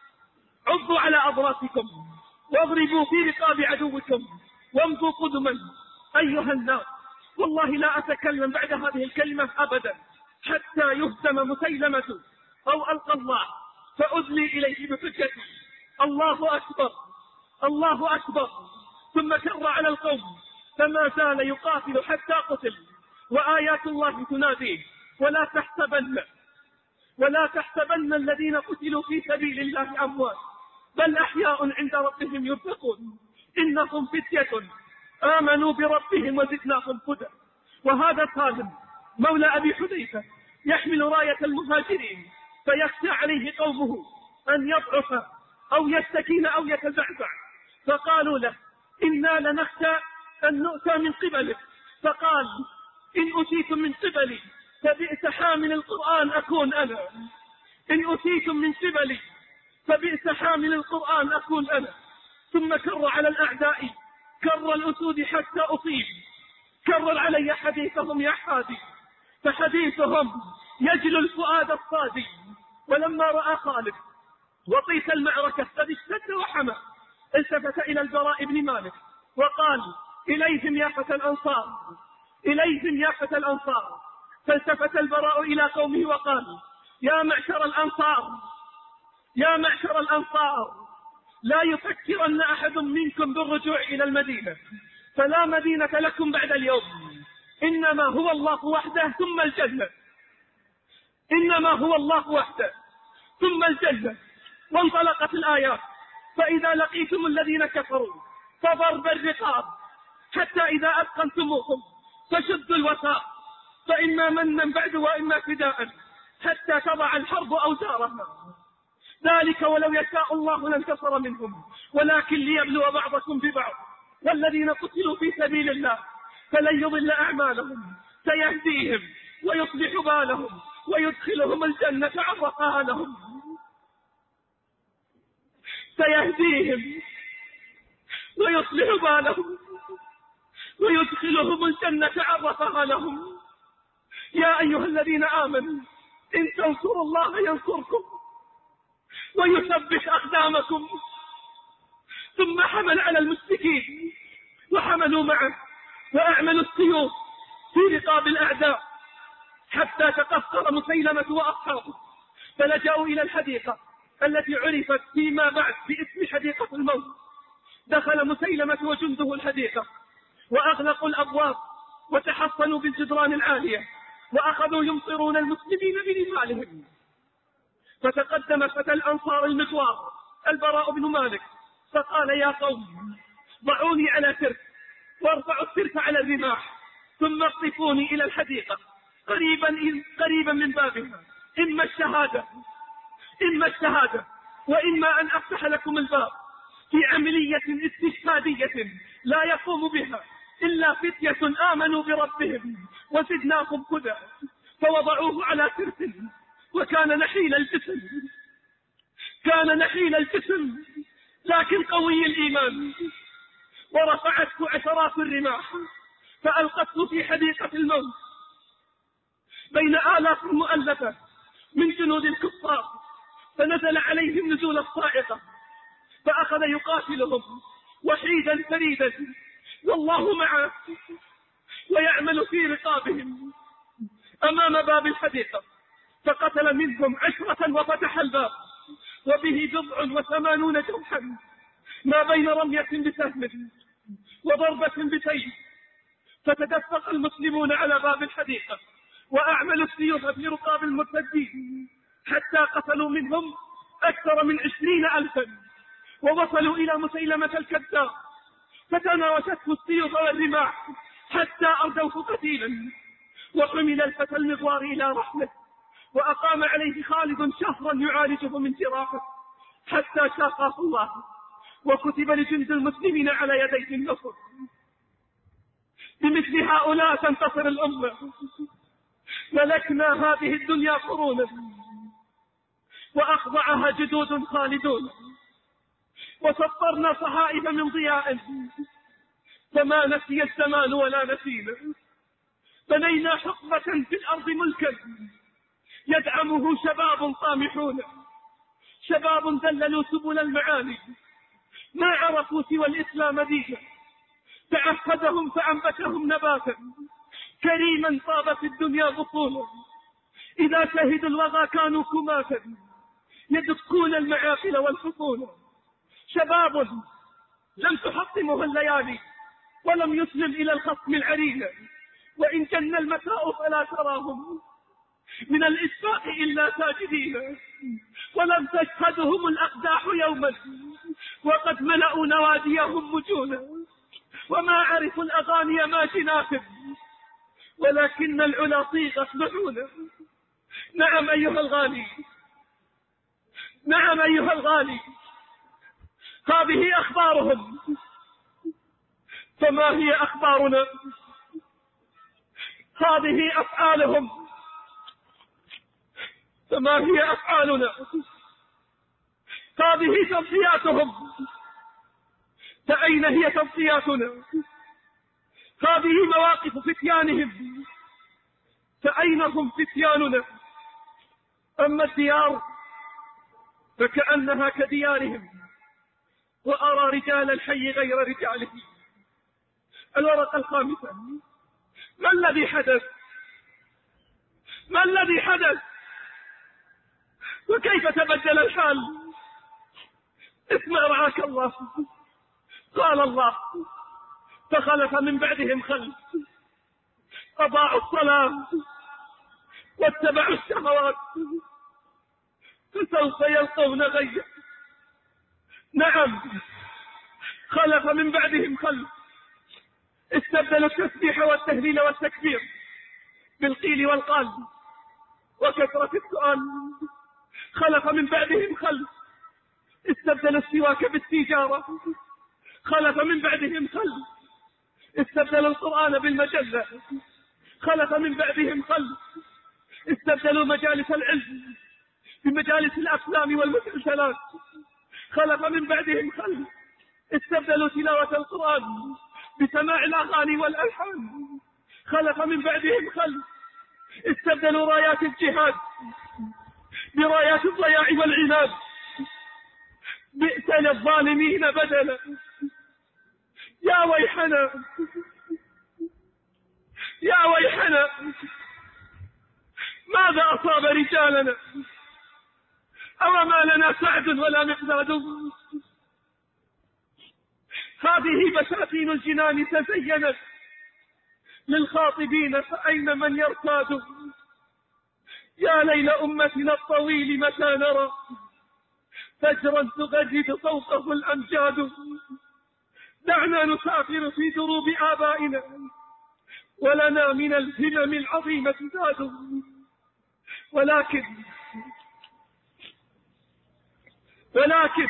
S2: عضوا على أضراسكم واضربوا في رقاب عدوكم وامضوا قدما. أيها الناس، والله لا أتكلم بعد هذه الكلمة أبدا حتى يهزم مسيلمة أو ألقى الله فأدلي إليه بحجتي: الله أكبر، الله أكبر. ثم كر على القوم فما زال يقاتل حتى قتل، وآيات الله تناديه: ولا تحسبن ولا تحسبن الذين قتلوا في سبيل الله أموات، بل أحياء عند ربهم يرزقون، إنهم فتية آمنوا بربهم وزدناهم هدى. وهذا سالم مولى أبي حذيفة يحمل راية المهاجرين، فيخشى عليه قومه أن يضعف أو يستكين أو يتزعزع، فقالوا له: إنا لنخشى أن نؤتى من قبلك. فقال: إن أتيتم من قبلي فبئس حامل القرآن أكون أنا، إن أتيتم من قبلي فبئس حامل القرآن أكون أنا. ثم كر على الأعداء كر الأسود حتى أصيب، كرر علي حديثهم يا حادي، فحديثهم يجل الفؤاد الصادي. ولما رأى خالد وطيس المعركة قد اشتد وحمى، التفت إلى البراء بن مالك وقال: إليهم يا فتى الأنصار، إليهم يا فتى الأنصار. فالتفت البراء إلى قومه وقال: يا معشر الأنصار، يا معشر الأنصار، لا يفكرن أحد منكم بالرجوع إلى المدينة، فلا مدينة لكم بعد اليوم، إنما هو الله وحده ثم الجنة، إنما هو الله وحده ثم الجنة. وانطلقت الآيات: فإذا لقيتم الذين كفروا فضرب الرقاب حتى إذا أثقلتموهم فشدوا الوثاق، فإما منا بعد وإما فداء حتى تضع الحرب أوزارها، ذلك ولو يشاء الله لانتصر منهم ولكن ليبلو بعضكم ببعض. والذين قتلوا في سبيل الله فلن يضل أعمالهم، سيهديهم ويصلح بالهم ويدخلهم الجنة عرفها لهم، سيهديهم ويصلح بالهم ويدخلهم الجنة عرفها لهم. يا أيها الذين آمنوا إن تنصروا الله ينصركم ويثبت أقدامكم. ثم حمل على المشركين وحملوا معه وأعملوا السيوف في رقاب الأعداء حتى تقصر مسيلمة وأصحابه، فلجأوا إلى الحديقة التي عرفت فيما بعد باسم حديقة الموت. دخل مسيلمة وجنده الحديقة وأغلقوا الأبواب وتحصنوا بالجدران العالية وأخذوا يمطرون المسلمين بنفالهم. فتقدم فتى الأنصار المغوار البراء بن مالك فقال: يا قوم، ضعوني على سرف وارفعوا السرف على الرماح، ثم اقذفوني إلى الحديقة قريبا قريبا من بابها، إما الشهادة إما الشهادة وإما أن أفتح لكم الباب في عملية استشهادية لا يقوم بها إلا فتية آمنوا بربهم وزدناهم هدى. فوضعوه على سرف، وكان نحيل الجسم كان نحيل الجسم لكن قوي الإيمان، ورفعته عشرات الرماح فألقته في حديقة الموت بين آلاف مؤلفة من جنود الكفار، فنزل عليهم نزول الصاعقة فأخذ يقاتلهم وحيدا فريدا والله معه ويعمل في رقابهم أمام باب الحديقة، فقتل منهم عشرة وفتح الباب وبه بضع وثمانون جرحا ما بين رمية بسهم وضربة بسيف. فتدفق المسلمون على باب الحديقة وأعملوا السيوف في رقاب المرتدين حتى قتلوا منهم أكثر من عشرين ألفا، ووصلوا إلى مسيلمة الكذاب فتناوشته السيوف والرماح حتى أردوه قتيلا. وحمل الفتى المغوار إلى رحمه وأقام عليه خالد شهرا يعالجه من جراحه حتى شافاه الله، وكتب لجند المسلمين على يديه النصر. بمثل هؤلاء تنتصر الأمة. ملكنا هذه الدنيا قرونا وأخضعها جدود خالدون، وسطرنا صحائف من ضياء فما نسي الزمان ولا نسينا. بنينا حقبة في الأرض ملكا يدعمه شباب طامحون، شباب ذللوا سبل المعاني ما عرفوا سوى الإسلام دينا، تعهدهم فأنبتهم نباتا كريما طاب في الدنيا بطولا. إذا شهدوا الوغى كانوا كماتا يدقون المعاقل والحصول. شباب لم تحطمه الليالي ولم يسلم إلى الخصم العرينة، وإن جن المساء فلا تراهم من الإشفاق إلا ساجدين. ولم تشهدهم الأقداح يوما وقد ملأوا نواديهم مجونا، وما عرفوا الأغاني ما جناهم ولكن العلا صيغت معونا. نعم أيها الغالي، نعم أيها الغالي، هذه أخبارهم، فما هي أخبارنا؟ هذه أفعالهم، فما هي أفعالنا؟ هذه توصياتهم، فأين هي توصياتنا؟ هذه مواقف فتيانهم، فأين هم فتياننا؟ أما الديار فكأنها كديارهم، وأرى رجال الحي غير رجاله. الورقة الخامسة: ما الذي حدث؟ ما الذي حدث؟ وكيف تبدل الحال؟ اسمع رعاك الله. قال الله: فخلف من بعدهم خلف أضاعوا الصلاة واتبعوا الشهوات فسوف يلقون غيا. نعم، خلف من بعدهم خلف استبدلوا التسبيح والتهليل والتكبير بالقيل والقال وكثرة السؤال. خلف من بعدهم خلف استبدلوا السواك بالتجارة. خلف من بعدهم خلف استبدلوا القرآن بالمجلة. خلف من بعدهم خلف استبدلوا مجالس العلم بمجالس الأفلام والمسلسلات. خلف من بعدهم خلف استبدلوا تلاوة القرآن بسماع الأغاني والألحان. خلف من بعدهم خلف استبدلوا رايات الجهاد برايات الضياع والعناد. بئس للظالمين بدلا. يا ويحنا يا ويحنا، ماذا أصاب رجالنا؟ أو ما لنا سعد ولا مقداد؟ هذه بساتين الجنان تزينت للخاطبين، فأين من يرتاد؟ يا ليل أمتنا الطويل متى نرى فجرا تغرد فوقه الأمجاد؟ دعنا نسافر في دروب آبائنا ولنا من الهمم العظيمة زاد. ولكن ولكن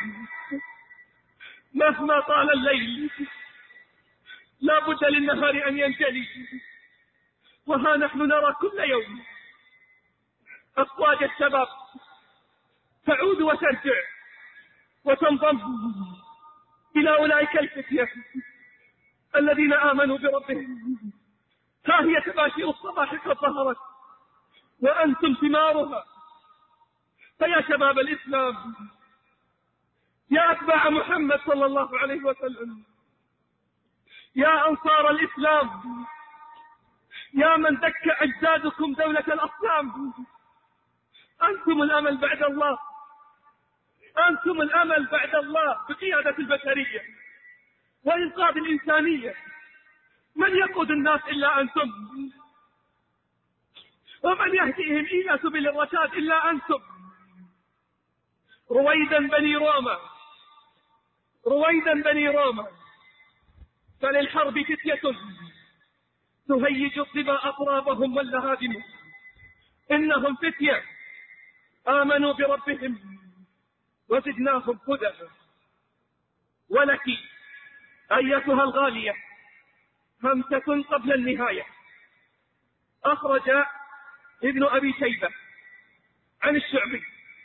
S2: مهما طال الليل لا بد للنهار أن ينجلي، وها نحن نرى كل يوم أفواج الشباب تعود وترجع وتنضم إلى أولئك الفتية الذين آمنوا بربهم. ها هي تباشير الصباح قد ظهرت وأنتم ثمارها. فيا شباب الإسلام، يا أتباع محمد صلى الله عليه وسلم، يا أنصار الإسلام، يا من دك أجدادكم دولة الأصنام، أنتم الأمل بعد الله، أنتم الأمل بعد الله بقيادة البشرية وإنقاذ الإنسانية. من يقود الناس إلا أنتم، ومن يهديهم إلى سبل الرشاد إلا أنتم. رويدا بني روما، رويدا بني روما، فللحرب فتية تهيج الظما أطرابهم واللهادم. إنهم فتية آمنوا بربهم وزدناهم هدى. ولك أيتها الغالية همسة قبل النهاية. أخرج ابن أبي شيبة عن الشعبي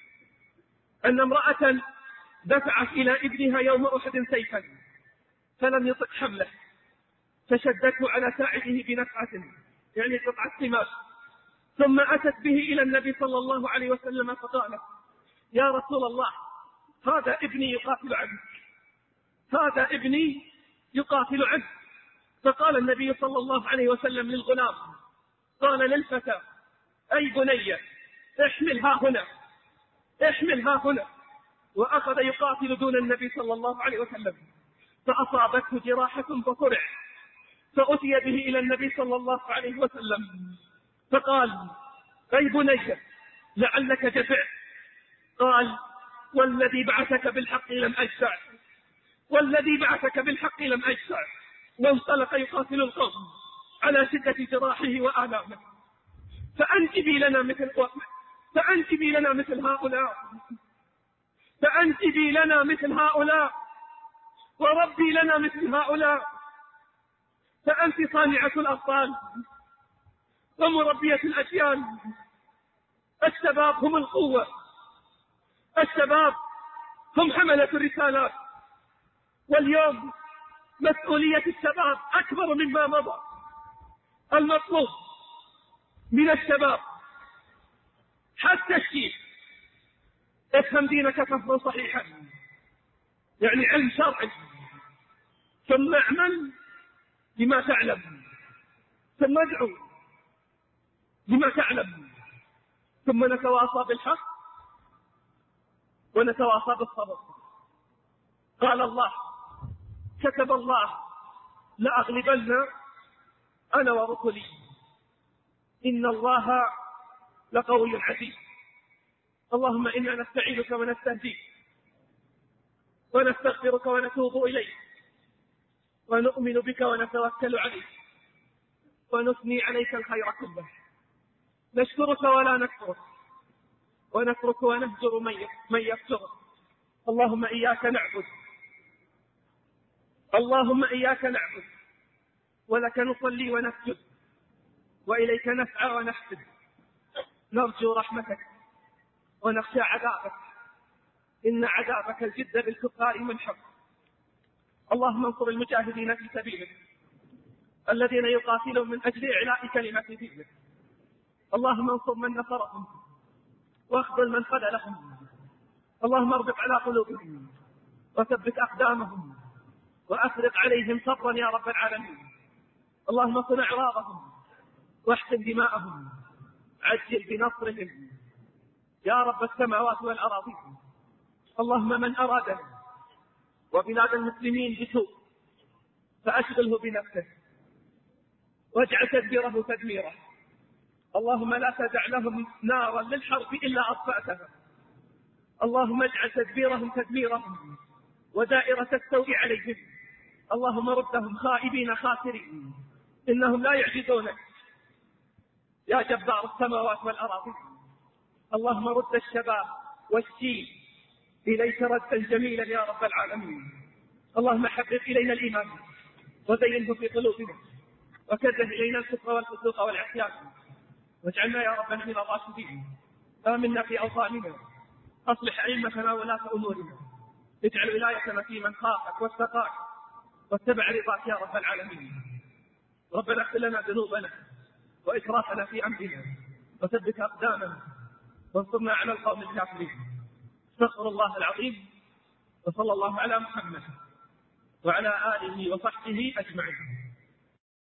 S2: أن امرأة دفعت إلى ابنها يوم أحد سيفا فلم يطق حمله، فشدته على ساعده بنفعة يعني قطعة قماش، ثم أتت به إلى النبي صلى الله عليه وسلم فقالت: يا رسول الله، هذا ابني يقاتل عنك، هذا ابني يقاتل عنك. فقال النبي صلى الله عليه وسلم للغلام، قال للفتى: أي بني احملها هنا، احملها هنا. وأخذ يقاتل دون النبي صلى الله عليه وسلم، فأصابته جراحة فصرع، فأتي به إلى النبي صلى الله عليه وسلم فقال: أي بني لعلك جزعت. قال: والذي بعثك بالحق لم أجزع، والذي بعثك بالحق لم أجزع. وانطلق يقاتل القوم على شدة جراحه وآلامه. فأنجبي لنا مثل فأنجبي لنا مثل هؤلاء، فأنجبي لنا مثل هؤلاء، وربي لنا مثل هؤلاء. فأنت صانعة الأبطال ومربية الأجيال. الشباب هم القوة، الشباب هم حملة الرسالات. واليوم مسؤولية الشباب أكبر مما مضى. المطلوب من الشباب حتى الشيء افهم دينك فهما صحيحا، يعني علم شرعي، ثم اعمل بما تعلم، ثم ادعو بما تعلم، ثم نتواصى بالحق ونتواصى بالصبر. قال الله: كتب الله لأغلبن أنا ورسلي إن الله لقوي عزيز. اللهم إنا نستعينك ونستهديك ونستغفرك ونتوب إليك ونؤمن بك ونتوكل عليك ونثني عليك الخير كله. نشكرك ولا نكفرك، ونترك ونهجر من يكفرك. اللهم إياك نعبد، اللهم إياك نعبد، ولك نصلي ونسجد، وإليك نسعى ونحسد. نرجو رحمتك ونخشى عذابك، إن عذابك الجد بالكفار منحق. اللهم انصر المجاهدين في سبيلك الذين يقاتلون من أجل إعلاء كلمة دينك. اللهم انصر من نصرهم واخذل من خذلهم. اللهم اربط على قلوبهم وثبت أقدامهم وأفرغ عليهم صبرا يا رب العالمين. اللهم صن أعراضهم واحقن دماءهم، عجل بنصرهم يا رب السماوات والأراضين. اللهم من أرادنا وبلاد المسلمين بسوء فأشغله بنفسه واجعل تدبيره تدميره. اللهم لا تدع لهم نارا للحرب إلا أطفأتها. اللهم اجعل تدبيرهم تدميرهم ودائرة السوء عليهم. اللهم ردهم خائبين خاسرين، إنهم لا يعجزونك يا جبار السماوات والأراضي. اللهم رد الشباب والشيب إليك ردا جميلا يا رب العالمين. اللهم حبب إلينا الإيمان وزينه في قلوبنا وكره إلينا الكفر والفسوق والعصيان واجعلنا يا ربنا من الراشدين. آمنا في أوطاننا، أصلح أئمتنا ولاة أمورنا، اجعل ولايتنا في من خافك واتقاك واتبع رضاك يا رب العالمين. ربنا اغفر لنا ذنوبنا وإسرافنا في أمرنا وثبت أقدامنا وانصرنا على القوم الكافرين. استغفر الله العظيم، وصلى الله على محمد وعلى آله وصحبه أجمعين.